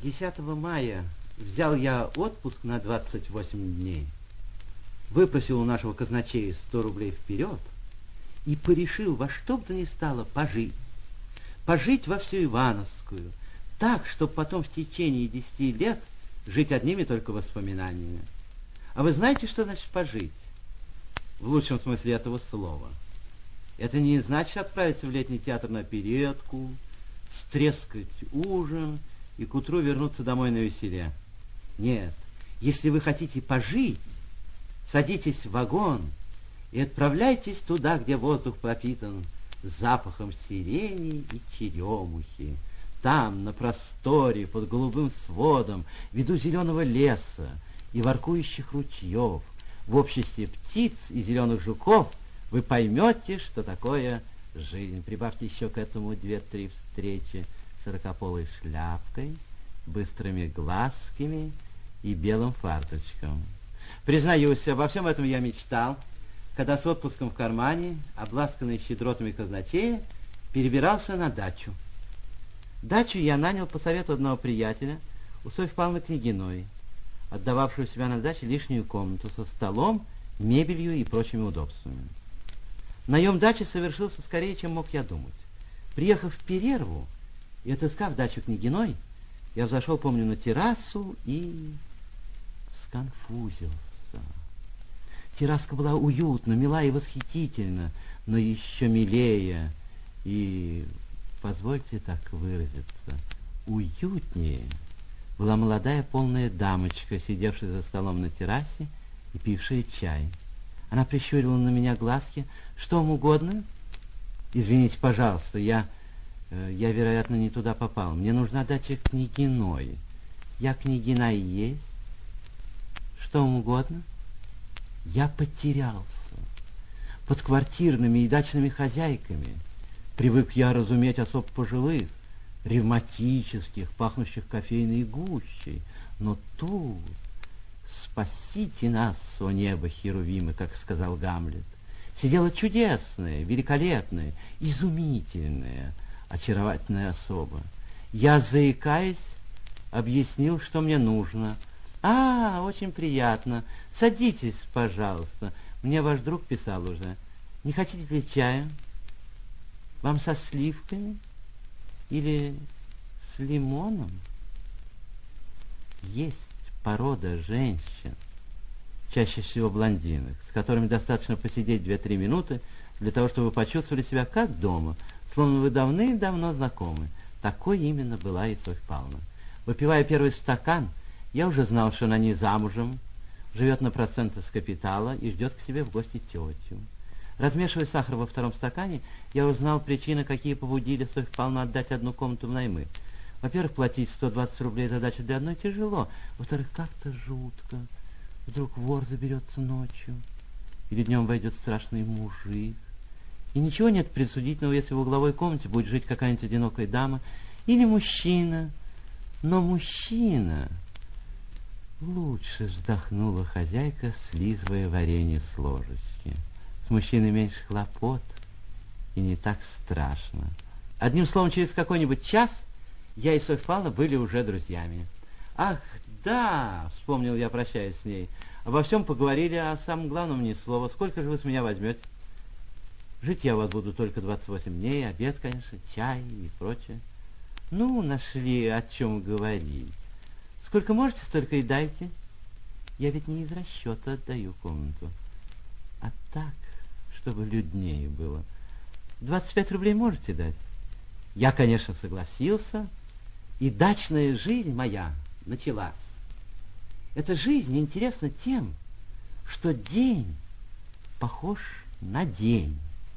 10 мая взял я отпуск на 28 дней, выпросил у нашего казначея 100 рублей вперед и порешил во что бы то ни стало пожить. Пожить во всю Ивановскую, так, чтобы потом в течение 10 лет жить одними только воспоминаниями. А вы знаете, что значит пожить? В лучшем смысле этого слова. Это не значит отправиться в летний театр на оперетку, стрескать ужин и к утру вернуться домой на веселе. Нет, если вы хотите пожить, садитесь в вагон и отправляйтесь туда, где воздух пропитан запахом сирени и черемухи. Там, на просторе, под голубым сводом, в виду зеленого леса и воркующих ручьев, в обществе птиц и зеленых жуков, вы поймете, что такое жизнь. Прибавьте еще к этому 2-3 встречи с широкополой шляпкой, быстрыми глазками и белым фарточком. Признаюсь, обо всем этом я мечтал, когда с отпуском в кармане, обласканный щедротами казначея, перебирался на дачу. Дачу я нанял по совету одного приятеля у Софьи Павловны Княгиной, отдававшую себя на даче лишнюю комнату со столом, мебелью и прочими удобствами. Наем дачи совершился скорее, чем мог я думать. Приехав в Перерву и отыскав дачу Княгиной, я взошел, помню, на террасу и сконфузился. Терраска была уютна, мила и восхитительна, но еще милее и, позвольте так выразиться, уютнее была молодая полная дамочка, сидевшая за столом на террасе и пившая чай. Она прищурила на меня глазки. Что вам угодно? Извините, пожалуйста, я, вероятно, не туда попал. Мне нужна дача Княгиной. Я Княгина и есть. Что вам угодно? Я потерялся. Под квартирными и дачными хозяйками привык я разуметь особ пожилых, ревматических, пахнущих кофейной гущей. Но тут «Спасите нас, о небо, херувимы», как сказал Гамлет, сидела чудесная, великолепная, изумительная, очаровательная особа. Я, заикаясь, объяснил, что мне нужно. «А, очень приятно. Садитесь, пожалуйста. Мне ваш друг писал уже. Не хотите ли чая? Вам со сливками? Или с лимоном?» Есть порода женщин, чаще всего блондинок, с которыми достаточно посидеть 2-3 минуты для того, чтобы вы почувствовали себя как дома, словно вы давным-давно знакомы. Такой именно была и Софья Павловна. Выпивая первый стакан, я уже знал, что она не замужем, живет на проценты с капитала и ждет к себе в гости тетю. Размешивая сахар во втором стакане, я узнал причины, какие побудили Софью Павловну отдать одну комнату в наймы. Во-первых, платить 120 рублей за дачу для одной тяжело. Во-вторых, как-то жутко. Вдруг вор заберется ночью, или днем войдет страшный мужик. И ничего нет предосудительного, если в угловой комнате будет жить какая-нибудь одинокая дама или мужчина. Но мужчина... Лучше, вздохнула хозяйка, слизывая варенье с ложечки. С мужчиной меньше хлопот и не так страшно. Одним словом, через какой-нибудь час я и Софья Павловна были уже друзьями. Ах, да, вспомнил я, прощаясь с ней. Обо всем поговорили, а о самом главном ни слова. Сколько же вы с меня возьмете? Жить я у вас буду только 28 дней, обед, конечно, чай и прочее. Ну, нашли о чем говорить. Сколько можете, столько и дайте. Я ведь не из расчета отдаю комнату, а так, чтобы люднее было. 25 рублей можете дать? Я, конечно, согласился, и дачная жизнь моя началась. Эта жизнь интересна тем, что день похож на день,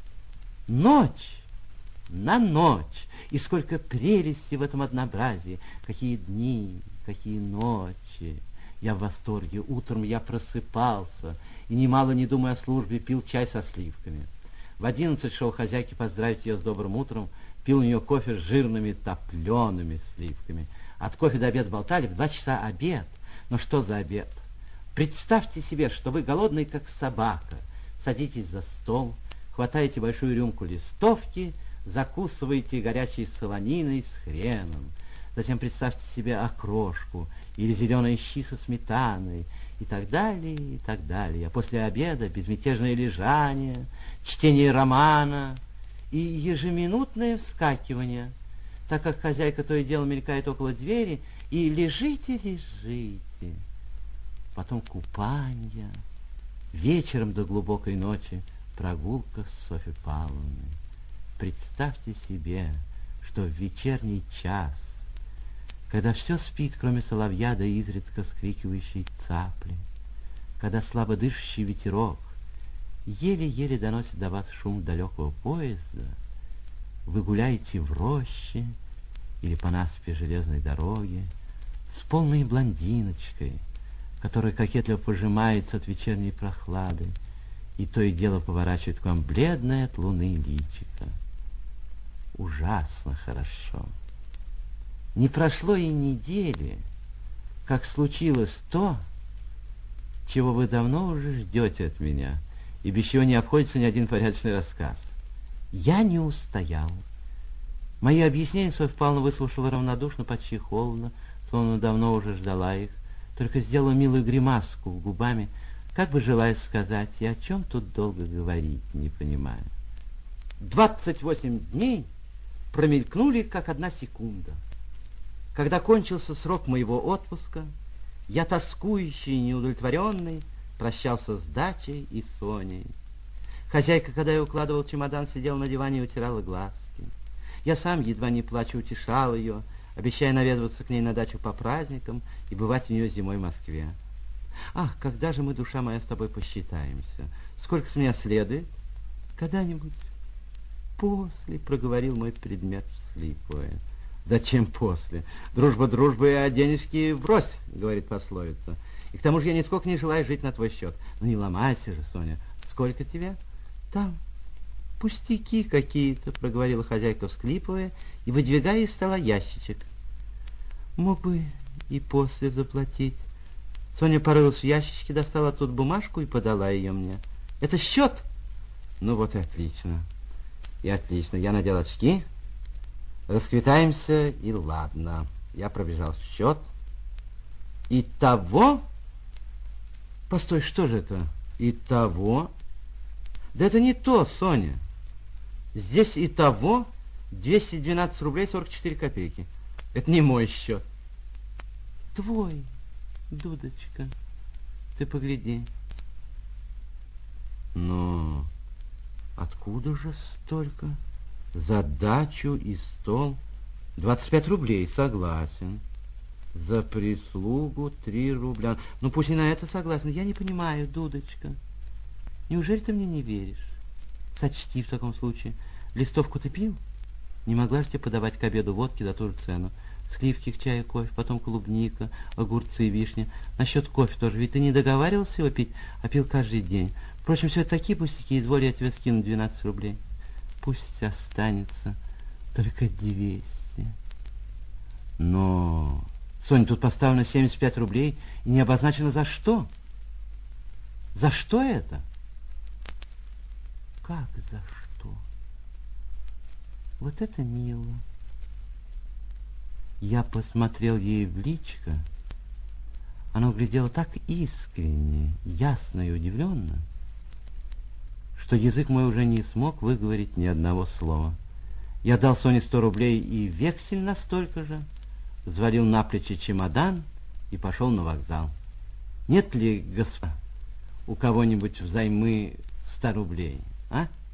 ночь на ночь, и сколько прелести в этом однообразии, какие дни, какие ночи. Я в восторге. Утром я просыпался и, немало не думая о службе, пил чай со сливками. В 11 шел хозяйке поздравить ее с добрым утром, пил у нее кофе с жирными топлеными сливками. От кофе до обеда болтали, в 2 часа обед. Но что за обед? Представьте себе, что вы голодный, как собака, садитесь за стол, хватаете большую рюмку листовки, закусываете горячей солониной с хреном. затем представьте себе окрошку или зеленые щи со сметаной, и так далее, и так далее. А после обеда безмятежное лежание, чтение романа и ежеминутное вскакивание, так как хозяйка то и дело мелькает около двери, и лежите, лежите. Потом купание, вечером до глубокой ночи прогулка с Софьей Павловной. Представьте себе, что в вечерний час, когда все спит, кроме соловья, да изредка вскрикивающей цапли, когда слабо дышащий ветерок еле-еле доносит до вас шум далекого поезда, вы гуляете в роще или по насыпи железной дороги с полной блондиночкой, которая кокетливо пожимается от вечерней прохлады и то и дело поворачивает к вам бледное от луны личико. Ужасно хорошо. Не прошло и недели, как случилось то, чего вы давно уже ждете от меня, и без чего не обходится ни один порядочный рассказ. Я не устоял. Мои объяснения Софья Павловна выслушала равнодушно, почти холодно, словно давно уже ждала их, только сделала милую гримаску губами, как бы желая сказать, и о чем тут долго говорить, не понимаю. 28 дней промелькнули, как одна секунда. Когда кончился срок моего отпуска, я, тоскующий и неудовлетворенный, прощался с дачей и Соней. Хозяйка, когда я укладывал чемодан, сидела на диване и утирала глазки. Я сам, едва не плача, утешал ее, обещая наведываться к ней на дачу по праздникам и бывать у нее зимой в Москве. Ах, когда же мы, душа моя, с тобой посчитаемся? Сколько с меня следует? Когда-нибудь. После, проговорил мой предмет слепое. Зачем после? Дружба дружбы, а денежки брось, говорит пословица. И к тому же я нисколько не желаю жить на твой счет. Ну не ломайся же, Соня. Сколько тебе? Там пустяки какие-то, проговорила хозяйка, всхлипывая, и выдвигая из стола ящичек. Мог бы и после заплатить. Соня порылась в ящичке, достала тут бумажку и подала ее мне. Это счет? Ну вот и отлично. И отлично. Я надел очки. Расквитаемся, и ладно. Я пробежал счет. Итого... Постой, что же это? Итого... Да это не то, Соня. Здесь итого 212 рублей 44 копейки. Это не мой счет. Твой, Дудочка. Ты погляди. Но откуда же столько? За дачу и стол 25 рублей, согласен. За прислугу 3 рубля. Ну пусть и на это согласен. Я не понимаю, Дудочка. Неужели ты мне не веришь? Сочти в таком случае. Листовку ты пил? Не могла же тебе подавать к обеду водки за ту же цену. Сливки к чаю, кофе, потом клубника, огурцы, вишня. Насчет кофе тоже. Ведь ты не договаривался его пить, а пил каждый день. Впрочем, все это такие пустяки. Изволь, я тебе скину 12 рублей. Пусть останется только 200. Но, Соня, тут поставлено 75 рублей и не обозначено за что. За что это? Как за что? Вот это мило. Я посмотрел ей в личико. Она глядела так искренне, ясно и удивленно, что язык мой уже не смог выговорить ни одного слова. Я дал Соне 100 рублей и вексель на столько же, взвалил на плечи чемодан и пошел на вокзал. Нет ли, господа, у кого-нибудь взаймы 100 рублей, а?